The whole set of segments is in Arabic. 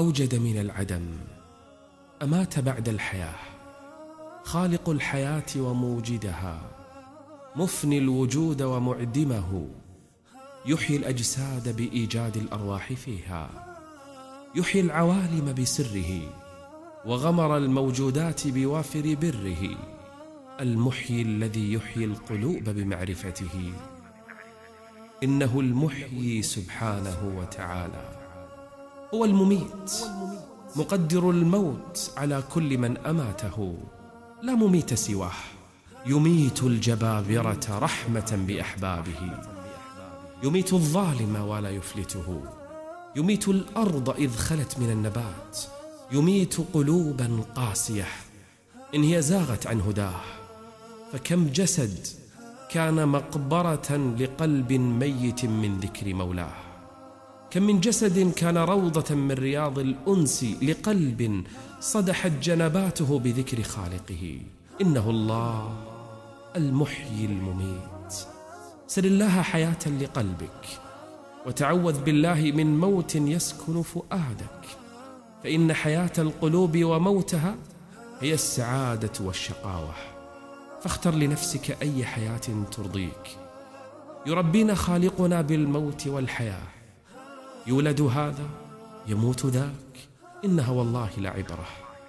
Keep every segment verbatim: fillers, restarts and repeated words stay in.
أوجد من العدم، أمات بعد الحياة، خالق الحياة وموجدها، مفني الوجود ومعدمه، يحيي الأجساد بإيجاد الأرواح فيها، يحيي العوالم بسره، وغمر الموجودات بوافر بره، المحيي الذي يحيي القلوب بمعرفته. إنه المحيي سبحانه وتعالى، هو المميت، مقدر الموت على كل من أماته، لا مميت سواه، يميت الجبابرة رحمة بأحبابه، يميت الظالم ولا يفلته، يميت الأرض إذ خلت من النبات، يميت قلوبا قاسية إن هي زاغت عن هداه. فكم جسد كان مقبرة لقلب ميت من ذكر مولاه، كم من جسد كان روضة من رياض الأنس لقلب صدحت جنباته بذكر خالقه. إنه الله المحيي المميت. سل الله حياة لقلبك، وتعوذ بالله من موت يسكن فؤادك، فإن حياة القلوب وموتها هي السعادة والشقاوة. فاختر لنفسك أي حياة ترضيك. يربينا خالقنا بالموت والحياة، يولد هذا يموت ذاك، إنها والله لعبرة.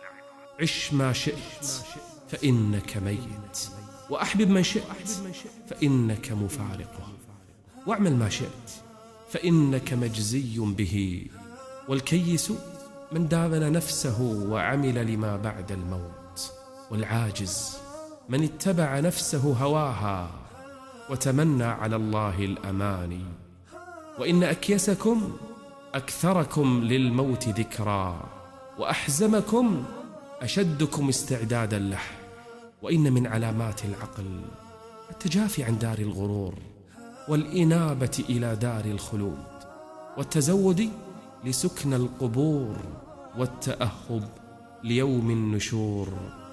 عش ما شئت فإنك ميت، وأحبب من شئت فإنك مفارقه، واعمل ما شئت فإنك مجزي به. والكيس من داون نفسه وعمل لما بعد الموت، والعاجز من اتبع نفسه هواها وتمنى على الله الأماني. وإن أكيسكم أكثركم للموت ذكرا، وأحزمكم أشدكم استعدادا له. وإن من علامات العقل التجافي عن دار الغرور، والإنابة إلى دار الخلود، والتزود لسكن القبور، والتأهب ليوم النشور.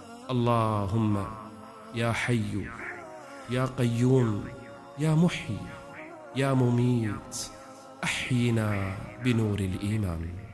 اللهم يا حي يا قيوم يا محيي يا مميت، أحينا بنور الإيمان.